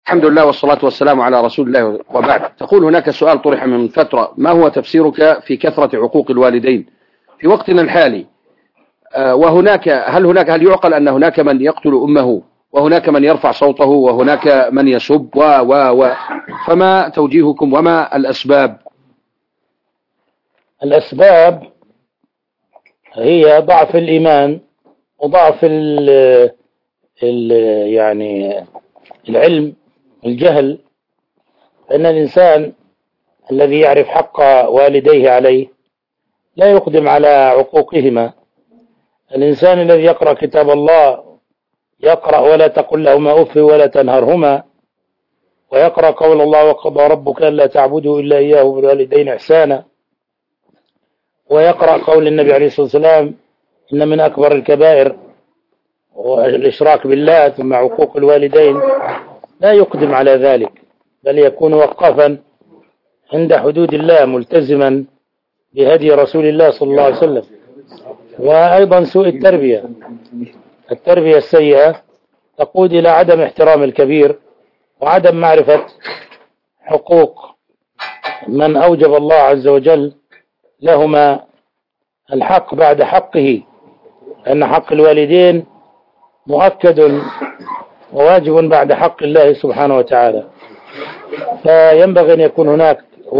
الحمد لله والصلاة والسلام على رسول الله وبعد. تقول هناك سؤال طرح من فترة: ما هو تفسيرك في كثرة عقوق الوالدين في وقتنا الحالي؟ هل يعقل أن هناك من يقتل أمه، وهناك من يرفع صوته، وهناك من يسب فما توجيهكم وما الأسباب؟ الأسباب هي ضعف الإيمان وضعف يعني العلم، الجهل. فإن الإنسان الذي يعرف حق والديه عليه لا يقدم على عقوقهما. الإنسان الذي يقرأ كتاب الله يقرأ ولا تقل لهما أف ولا تنهرهما، ويقرأ قول الله: وقضى ربك ألا تعبدوا إلا إياه وبالوالدين إحسانا، ويقرأ قول النبي عليه الصلاة والسلام: إن من أكبر الكبائر والإشراك بالله، ثم عقوق الوالدين. لا يقدم على ذلك، بل يكون وقفا عند حدود الله، ملتزما بهدي رسول الله صلى الله عليه وسلم. وأيضا سوء التربية السيئة تقود إلى عدم احترام الكبير وعدم معرفة حقوق من أوجب الله عز وجل لهما الحق بعد حقه، أن حق الوالدين مؤكد وواجب بعد حق الله سبحانه وتعالى. فينبغي أن يكون هناك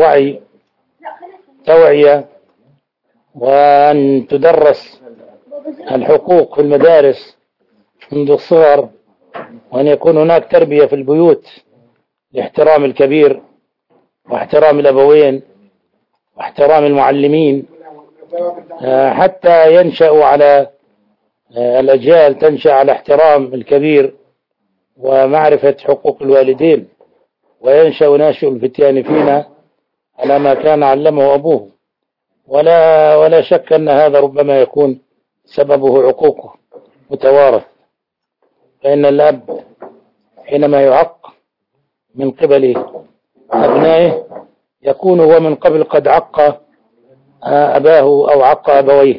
توعية، وأن تدرس الحقوق في المدارس منذ الصغر، وأن يكون هناك تربية في البيوت لاحترام الكبير واحترام الأبوين واحترام المعلمين، حتى ينشأ على الأجيال تنشأ على احترام الكبير ومعرفة حقوق الوالدين، وينشأ ناشئ الفتيان فينا على ما كان علمه أبوه. ولا شك أن هذا ربما يكون سببه عقوقه متوارث، فإن الأب حينما يعق من قبل أبنائه يكون هو من قبل قد عق أباه أو عق أبويه،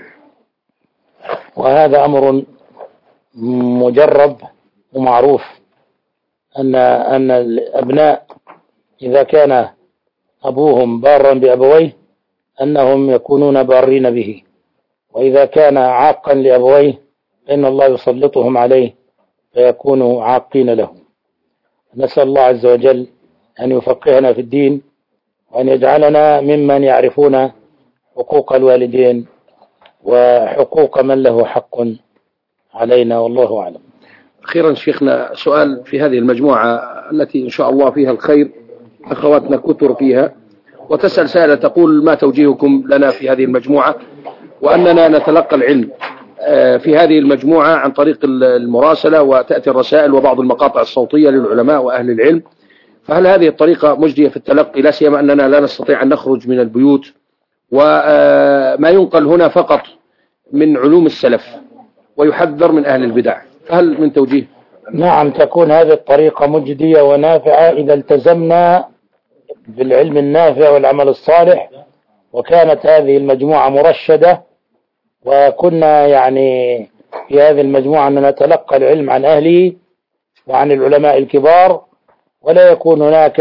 وهذا أمر مجرب ومعروف، أن الأبناء إذا كان أبوهم بارا بأبويه أنهم يكونون بارين به، وإذا كان عاقا لأبويه فإن الله يسلطهم عليه فيكونوا عاقين له. نسأل الله عز وجل أن يفقهنا في الدين، وأن يجعلنا ممن يعرفون حقوق الوالدين وحقوق من له حق علينا، والله أعلم. أخيرا شيخنا، سؤال في هذه المجموعة التي إن شاء الله فيها الخير، أخواتنا كثر فيها، وتسأل سائلة تقول: ما توجيهكم لنا في هذه المجموعة، وأننا نتلقى العلم في هذه المجموعة عن طريق المراسلة، وتأتي الرسائل وبعض المقاطع الصوتية للعلماء وأهل العلم، فهل هذه الطريقة مجدية في التلقي، لا سيما أننا لا نستطيع أن نخرج من البيوت، وما ينقل هنا فقط من علوم السلف ويحذر من أهل البدع، فهل من توجيه؟ نعم، تكون هذه الطريقة مجدية ونافعة إذا التزمنا بالعلم النافع والعمل الصالح، وكانت هذه المجموعة مرشدة، وكنا يعني في هذه المجموعة أن نتلقى العلم عن أهله وعن العلماء الكبار، ولا يكون هناك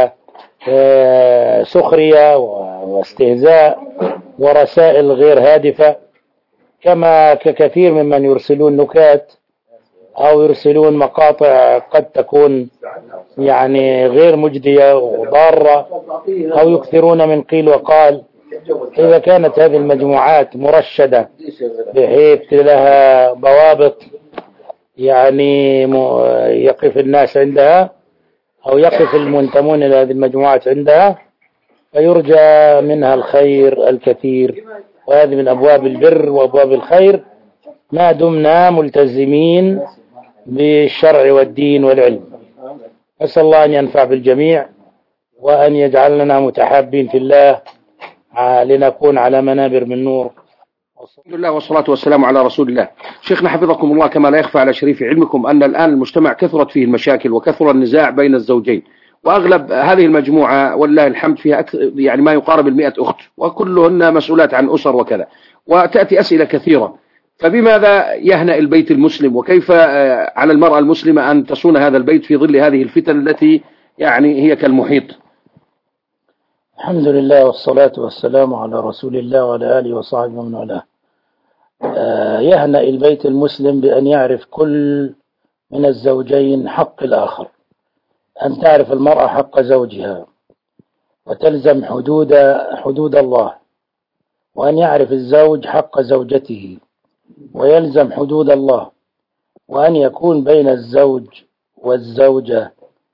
سخرية واستهزاء ورسائل غير هادفة، كما ككثير ممن يرسلون نكات أو يرسلون مقاطع قد تكون يعني غير مجدية وضارة، أو يكثرون من قيل وقال. إذا كانت هذه المجموعات مرشدة بحيث لها ضوابط يعني يقف الناس عندها، أو يقف المنتمون إلى هذه المجموعات عندها، فيرجى منها الخير الكثير، وهذه من أبواب البر وأبواب الخير ما دمنا ملتزمين بالشرع والدين والعلم. أسأل الله أن ينفع بالجميع، وأن يجعلنا متحابين في الله لنكون على منابر من نور. الحمد لله والصلاة والسلام على رسول الله. شيخنا حفظكم الله، كما لا يخفى على شريف علمكم أن الآن المجتمع كثرت فيه المشاكل وكثر النزاع بين الزوجين، وأغلب هذه المجموعة والله الحمد فيها يعني ما يقارب 100 أخت، وكلهن مسؤولات عن أسر وكذا، وتأتي أسئلة كثيرة. فبماذا يهنأ البيت المسلم، وكيف على المرأة المسلمة أن تصون هذا البيت في ظل هذه الفتن التي يعني هي كالمحيط؟ الحمد لله والصلاة والسلام على رسول الله وعلى آله وصحبه ومن والاه. يهنأ البيت المسلم بأن يعرف كل من الزوجين حق الآخر، أن تعرف المرأة حق زوجها وتلزم حدود الله، وأن يعرف الزوج حق زوجته ويلزم حدود الله، وأن يكون بين الزوج والزوجة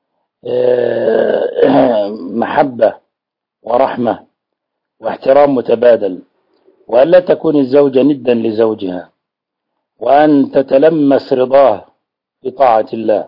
محبة ورحمة واحترام متبادل، وأن لا تكون الزوجة ندا لزوجها، وأن تتلمس رضاه بطاعة الله.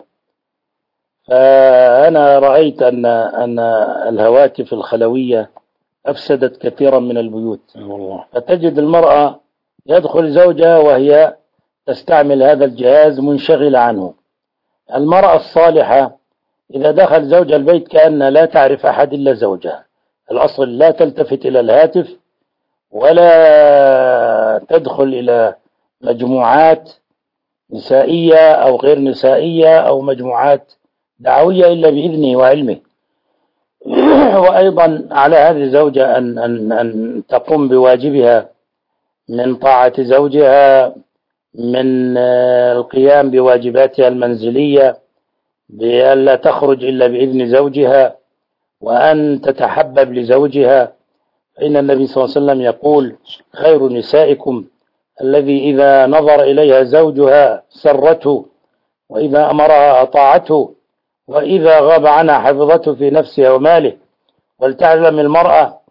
فأنا رأيت أن الهواتف الخلوية أفسدت كثيرا من البيوت، فتجد المرأة يدخل زوجها وهي تستعمل هذا الجهاز منشغلة عنه. المرأة الصالحة إذا دخل زوجها البيت كأن لا تعرف أحد إلا زوجها، الأصل لا تلتفت إلى الهاتف ولا تدخل إلى مجموعات نسائية أو غير نسائية أو مجموعات دعوية إلا بإذنه وعلمه. وأيضا على هذه الزوجة أن تقوم بواجبها من طاعة زوجها، من القيام بواجباتها المنزلية، بأن لا تخرج إلا بإذن زوجها، وأن تتحبب لزوجها. فإن النبي صلى الله عليه وسلم يقول: خير نسائكم الذي إذا نظر إليها زوجها سرته، وإذا أمرها أطاعته، وإذا غاب عنها حفظته في نفسها وماله. ولتعلم المرأة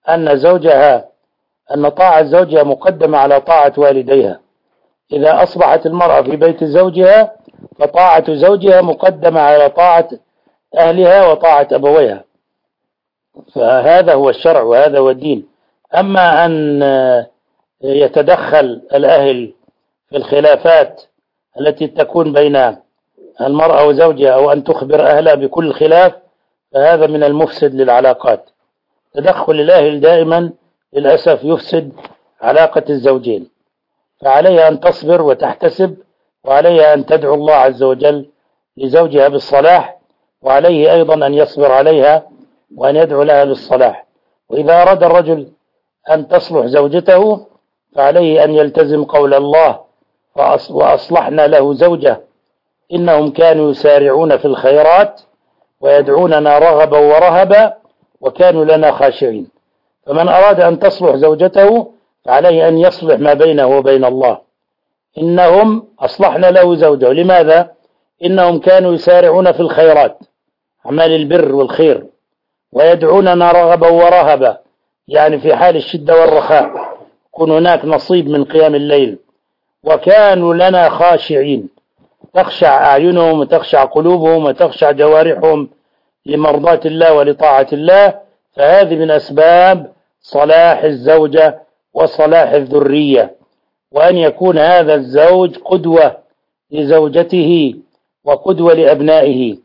أن طاعة زوجها مقدمة على طاعة والديها. إذا أصبحت المرأة في بيت زوجها فطاعة زوجها مقدمة على طاعة أهلها وطاعة أبويها. فهذا هو الشرع وهذا هو الدين. أما أن يتدخل الأهل في الخلافات التي تكون بين المرأة وزوجها، أو أن تخبر أهلها بكل خلاف، فهذا من المفسد للعلاقات. تدخل الأهل دائما للأسف يفسد علاقة الزوجين، فعليها أن تصبر وتحتسب، وعليها أن تدعو الله عز وجل لزوجها بالصلاح، وعليه أيضا أن يصبر عليها وأن يدعو لها بالصلاح. وإذا أراد الرجل أن تصلح زوجته فعليه أن يلتزم قول الله: وأصلحنا له زوجه إنهم كانوا يسارعون في الخيرات ويدعوننا رغبا ورهبا وكانوا لنا خاشعين. فمن أراد أن تصلح زوجته فعليه أن يصلح ما بينه وبين الله. إنهم أصلحنا له زوجه، لماذا؟ إنهم كانوا يسارعون في الخيرات، أعمال البر والخير، ويدعوننا رغبا ورهبا، يعني في حال الشدة والرخاء يكون هناك نصيب من قيام الليل، وكانوا لنا خاشعين، تخشع أعينهم وتخشع قلوبهم وتخشع جوارحهم لمرضاة الله ولطاعة الله. فهذه من أسباب صلاح الزوجة وصلاح الذرية، وأن يكون هذا الزوج قدوة لزوجته وقدوة لأبنائه،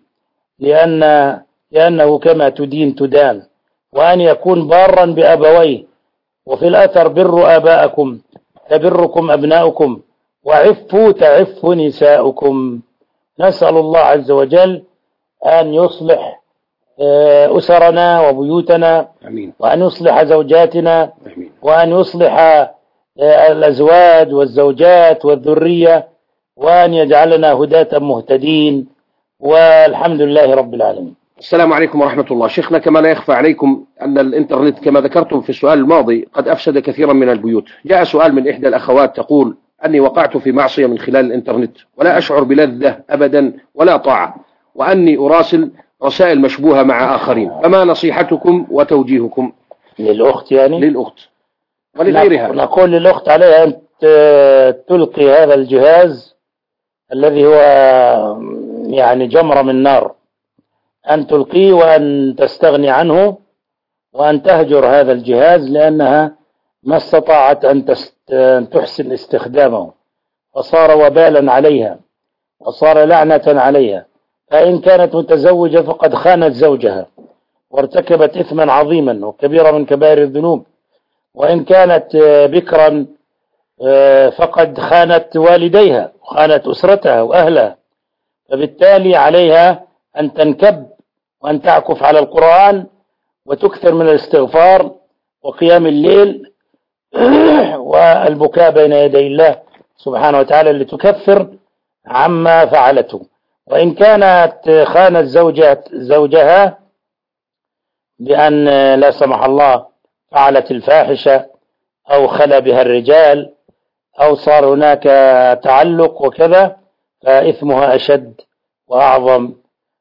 لأنه كما تدين تدان، وأن يكون بارا بأبويه. وفي الأثر: بروا آباءكم تبركم أبناؤكم وعفوا تعف نساؤكم. نسأل الله عز وجل أن يصلح أسرنا وبيوتنا، وأن يصلح زوجاتنا، وأن يصلح الأزواج والزوجات والذرية، وأن يجعلنا هداة مهتدين، والحمد لله رب العالمين. السلام عليكم ورحمة الله. شيخنا، كما لا يخفى عليكم أن الإنترنت كما ذكرتم في السؤال الماضي قد أفسد كثيرا من البيوت. جاء سؤال من إحدى الأخوات تقول: أني وقعت في معصية من خلال الإنترنت ولا أشعر بلذة أبدا ولا طاعة، وأني أراسل رسائل مشبوهة مع آخرين، فما نصيحتكم وتوجيهكم؟ للأخت يعني؟ للأخت ولغيرها. نقول للأخت عليها أن تلقي هذا الجهاز الذي هو يعني جمرة من نار، أن تلقيه وأن تستغني عنه وأن تهجر هذا الجهاز، لأنها ما استطاعت أن تحسن استخدامه، وصار وبالا عليها وصار لعنة عليها. فإن كانت متزوجة فقد خانت زوجها وارتكبت إثما عظيما وكبيرا من كبائر الذنوب، وإن كانت بكرا فقد خانت والديها وخانت أسرتها وأهلها، فبالتالي عليها أن تنكب وأن تعكف على القرآن وتكثر من الاستغفار وقيام الليل والبكاء بين يدي الله سبحانه وتعالى لتكفر عما فعلته. وإن كانت خانت زوجها بأن لا سمح الله فعلت الفاحشة أو خلا بها الرجال أو صار هناك تعلق وكذا، فإثمها أشد وأعظم،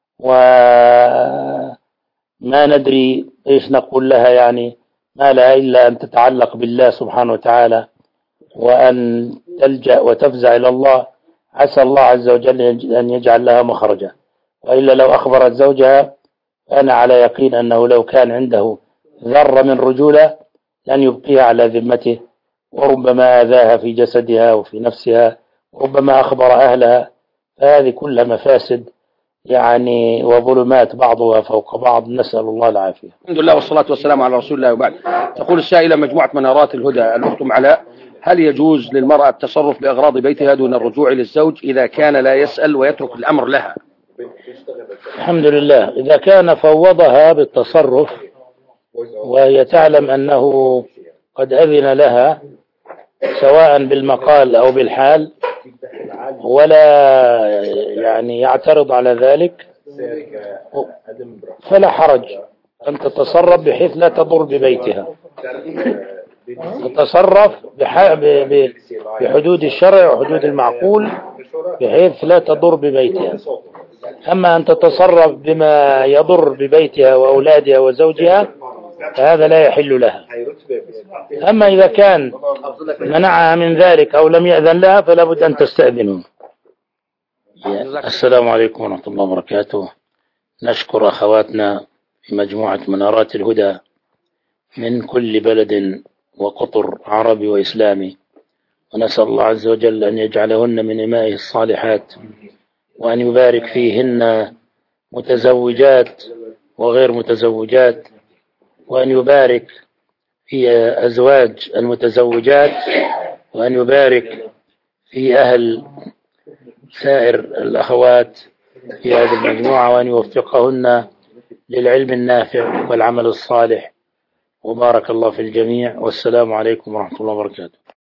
وما ندري إيش نقول لها، يعني ما لها إلا أن تتعلق بالله سبحانه وتعالى وأن تلجأ وتفزع إلى الله. عسى الله عز وجل أن يجعل لها مخرجا، وإلا لو أخبرت زوجها فأنا على يقين أنه لو كان عنده ذرة من رجولة لن يبقيها على ذمته، وربما آذاها في جسدها وفي نفسها، وربما أخبر أهلها. فهذه كلها مفاسد يعني وظلمات بعضها فوق بعض، نسأل الله العافية. الحمد لله والصلاة والسلام على رسول الله. وبعد، تقول السائلة مجموعة منارات الهدى الأخت علاء: هل يجوز للمرأة التصرف بأغراض بيتها دون الرجوع للزوج إذا كان لا يسأل ويترك الأمر لها؟ الحمد لله، إذا كان فوضها بالتصرف وهي تعلم أنه قد أذن لها سواء بالمقال أو بالحال ولا يعني يعترض على ذلك، فلا حرج أن تتصرف بحيث لا تضر ببيتها، تتصرف بحدود الشرع وحدود المعقول بحيث لا تضر ببيتها. أما أن تتصرف بما يضر ببيتها وأولادها وزوجها فهذا لا يحل لها. أما إذا كان منعها من ذلك أو لم يأذن لها فلا بد أن تستأذنه. السلام عليكم ورحمة الله وبركاته. نشكر أخواتنا في مجموعة منارات الهدى من كل بلد وقطر عربي وإسلامي، ونسأل الله عز وجل أن يجعلهن من إمائه الصالحات، وأن يبارك فيهن متزوجات وغير متزوجات، وأن يبارك في أزواج المتزوجات، وأن يبارك في أهل سائر الأخوات في هذه المجموعة، وأن يوفقهن للعلم النافع والعمل الصالح، وبارك الله في الجميع، والسلام عليكم ورحمة الله وبركاته.